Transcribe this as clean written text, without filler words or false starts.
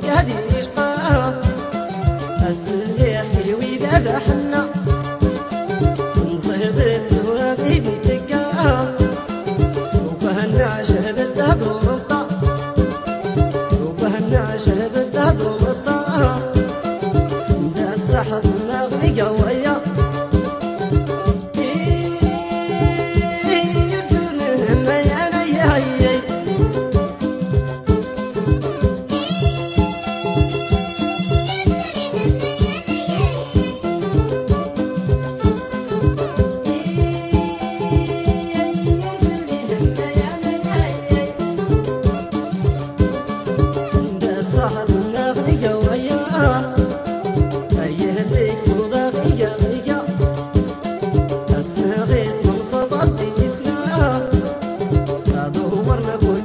هدي عشقها أسلي أخي وبابا حنا نصيدت سواقي بتكاها وبهالنعشة بالدهد ومطا وبهالنعشة بالدهد ومطا دا السحر نغني قوية We're